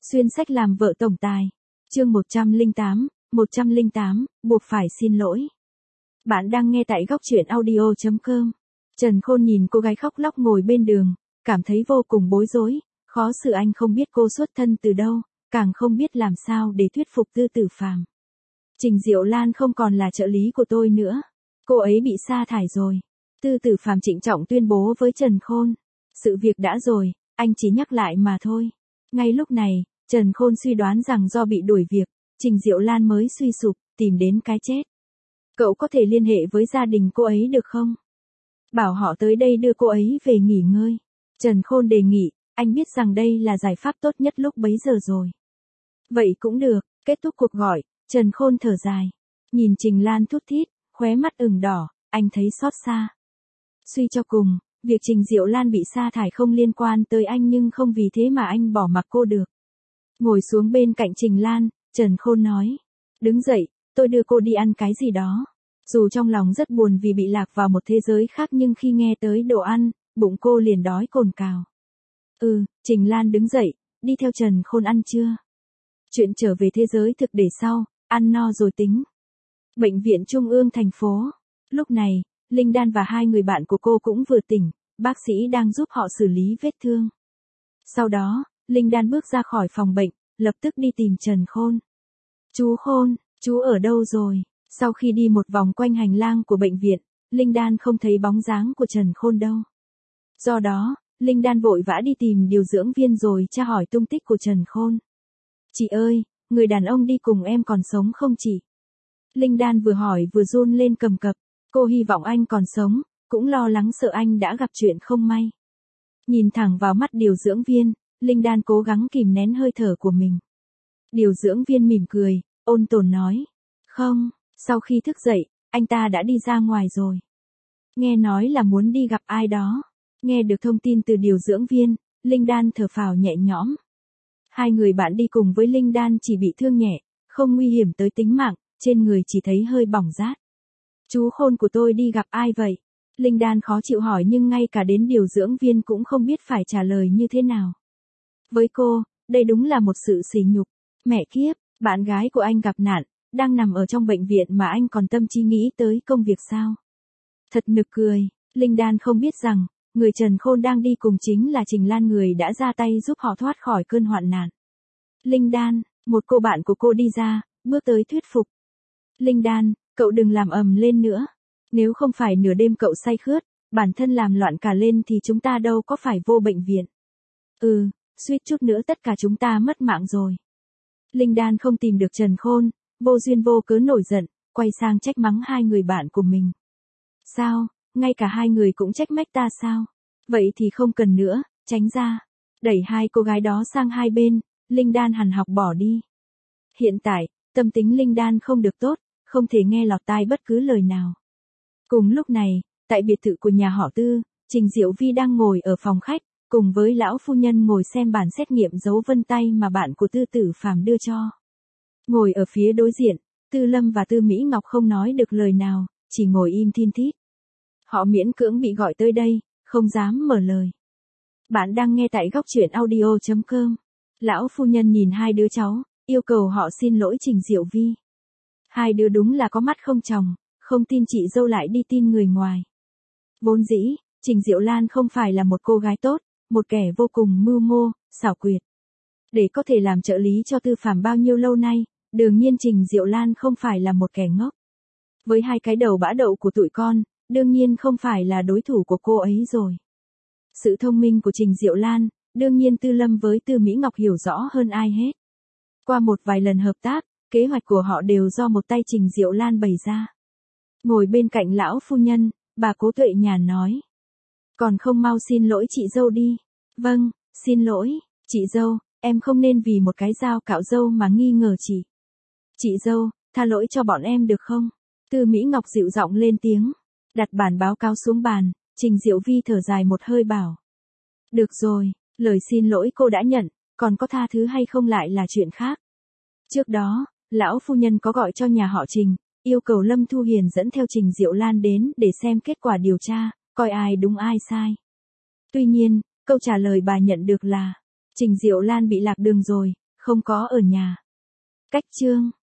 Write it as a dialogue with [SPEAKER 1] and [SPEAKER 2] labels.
[SPEAKER 1] Xuyên sách làm vợ tổng tài. Chương 108, buộc phải xin lỗi. Bạn đang nghe tại góc truyện audio.com. Trần Khôn nhìn cô gái khóc lóc ngồi bên đường, cảm thấy vô cùng bối rối, khó xử. Anh không biết cô xuất thân từ đâu, càng không biết làm sao để thuyết phục Tư Tử Phàm. Trình Diệu Lan không còn là trợ lý của tôi nữa. Cô ấy bị sa thải rồi. Tư Tử Phàm trịnh trọng tuyên bố với Trần Khôn. Sự việc đã rồi, anh chỉ nhắc lại mà thôi. Ngay lúc này, Trần Khôn suy đoán rằng do bị đuổi việc, Trình Diệu Lan mới suy sụp, tìm đến cái chết. Cậu có thể liên hệ với gia đình cô ấy được không? Bảo họ tới đây đưa cô ấy về nghỉ ngơi. Trần Khôn đề nghị, anh biết rằng đây là giải pháp tốt nhất lúc bấy giờ rồi. Vậy cũng được. Kết thúc cuộc gọi, Trần Khôn thở dài. Nhìn Trình Lan thút thít, khóe mắt ửng đỏ, anh thấy xót xa. Suy cho cùng, việc Trình Diệu Lan bị sa thải không liên quan tới anh, nhưng không vì thế mà anh bỏ mặc cô được. Ngồi xuống bên cạnh Trình Lan, Trần Khôn nói. Đứng dậy, tôi đưa cô đi ăn cái gì đó. Dù trong lòng rất buồn vì bị lạc vào một thế giới khác, nhưng khi nghe tới đồ ăn, bụng cô liền đói cồn cào. Trình Lan đứng dậy, đi theo Trần Khôn ăn trưa. Chuyện trở về thế giới thực để sau, ăn no rồi tính. Bệnh viện Trung ương thành phố. Lúc này, Linh Đan và hai người bạn của cô cũng vừa tỉnh, bác sĩ đang giúp họ xử lý vết thương. Sau đó, Linh Đan bước ra khỏi phòng bệnh, lập tức đi tìm Trần Khôn. Chú Khôn, chú ở đâu rồi? Sau khi đi một vòng quanh hành lang của bệnh viện, Linh Đan không thấy bóng dáng của Trần Khôn đâu. Do đó, Linh Đan vội vã đi tìm điều dưỡng viên rồi tra hỏi tung tích của Trần Khôn. Chị ơi, người đàn ông đi cùng em còn sống không chị? Linh Đan vừa hỏi vừa run lên cầm cập. Cô hy vọng anh còn sống, cũng lo lắng sợ anh đã gặp chuyện không may. Nhìn thẳng vào mắt điều dưỡng viên, Linh Đan cố gắng kìm nén hơi thở của mình. Điều dưỡng viên mỉm cười, ôn tồn nói. Không, sau khi thức dậy, anh ta đã đi ra ngoài rồi. Nghe nói là muốn đi gặp ai đó. Nghe được thông tin từ điều dưỡng viên, Linh Đan thở phào nhẹ nhõm. Hai người bạn đi cùng với Linh Đan chỉ bị thương nhẹ, không nguy hiểm tới tính mạng, trên người chỉ thấy hơi bỏng rát. Chú Khôn của tôi đi gặp ai vậy? Linh Đan khó chịu hỏi, nhưng ngay cả đến điều dưỡng viên cũng không biết phải trả lời như thế nào. Với cô, đây đúng là một sự sỉ nhục. Mẹ kiếp, bạn gái của anh gặp nạn, đang nằm ở trong bệnh viện mà anh còn tâm trí nghĩ tới công việc sao? Thật nực cười. Linh Đan không biết rằng, người Trần Khôn đang đi cùng chính là Trình Lan, người đã ra tay giúp họ thoát khỏi cơn hoạn nạn. Linh Đan, một cô bạn của cô đi ra, bước tới thuyết phục. Linh Đan, cậu đừng làm ầm lên nữa. Nếu không phải nửa đêm cậu say khướt, bản thân làm loạn cả lên thì chúng ta đâu có phải vô bệnh viện. Suýt chút nữa tất cả chúng ta mất mạng rồi. Linh Đan không tìm được Trần Khôn, vô duyên vô cớ nổi giận, quay sang trách mắng hai người bạn của mình. Sao, ngay cả hai người cũng trách mách ta sao? Vậy thì không cần nữa, tránh ra. Đẩy hai cô gái đó sang hai bên, Linh Đan hằn học bỏ đi. Hiện tại, tâm tính Linh Đan không được tốt, không thể nghe lọt tai bất cứ lời nào. Cùng lúc này, tại biệt thự của nhà họ Tư, Trình Diệu Vi đang ngồi ở phòng khách, cùng với lão phu nhân ngồi xem bản xét nghiệm dấu vân tay mà bạn của Tư Tử Phàm đưa cho. Ngồi ở phía đối diện, Tư Lâm và Tư Mỹ Ngọc không nói được lời nào, chỉ ngồi im thin thít. Họ miễn cưỡng bị gọi tới đây, không dám mở lời. Bạn đang nghe tại góc truyện audio.com. Lão phu nhân nhìn hai đứa cháu, yêu cầu họ xin lỗi Trình Diệu Vi. Hai đứa đúng là có mắt không tròng, không tin chị dâu lại đi tin người ngoài. Vốn dĩ, Trình Diệu Lan không phải là một cô gái tốt, một kẻ vô cùng mưu mô, xảo quyệt. Để có thể làm trợ lý cho Tư Phàm bao nhiêu lâu nay, đương nhiên Trình Diệu Lan không phải là một kẻ ngốc. Với hai cái đầu bã đậu của tụi con, đương nhiên không phải là đối thủ của cô ấy rồi. Sự thông minh của Trình Diệu Lan, đương nhiên Tư Lâm với Tư Mỹ Ngọc hiểu rõ hơn ai hết. Qua một vài lần hợp tác, kế hoạch của họ đều do một tay Trình Diệu Lan bày ra. Ngồi bên cạnh lão phu nhân, bà Cố Tuệ nhàn nói. Còn không mau xin lỗi chị dâu đi. Vâng, xin lỗi, chị dâu, em không nên vì một cái dao cạo râu mà nghi ngờ chị. Chị dâu, tha lỗi cho bọn em được không? Tư Mỹ Ngọc dịu giọng lên tiếng. Đặt bản báo cáo xuống bàn, Trình Diệu Vi thở dài một hơi bảo. Được rồi, lời xin lỗi cô đã nhận, còn có tha thứ hay không lại là chuyện khác. Trước đó, lão phu nhân có gọi cho nhà họ Trình, yêu cầu Lâm Thu Hiền dẫn theo Trình Diệu Lan đến để xem kết quả điều tra, coi ai đúng ai sai. Tuy nhiên, câu trả lời bà nhận được là, Trình Diệu Lan bị lạc đường rồi, không có ở nhà. Cách chương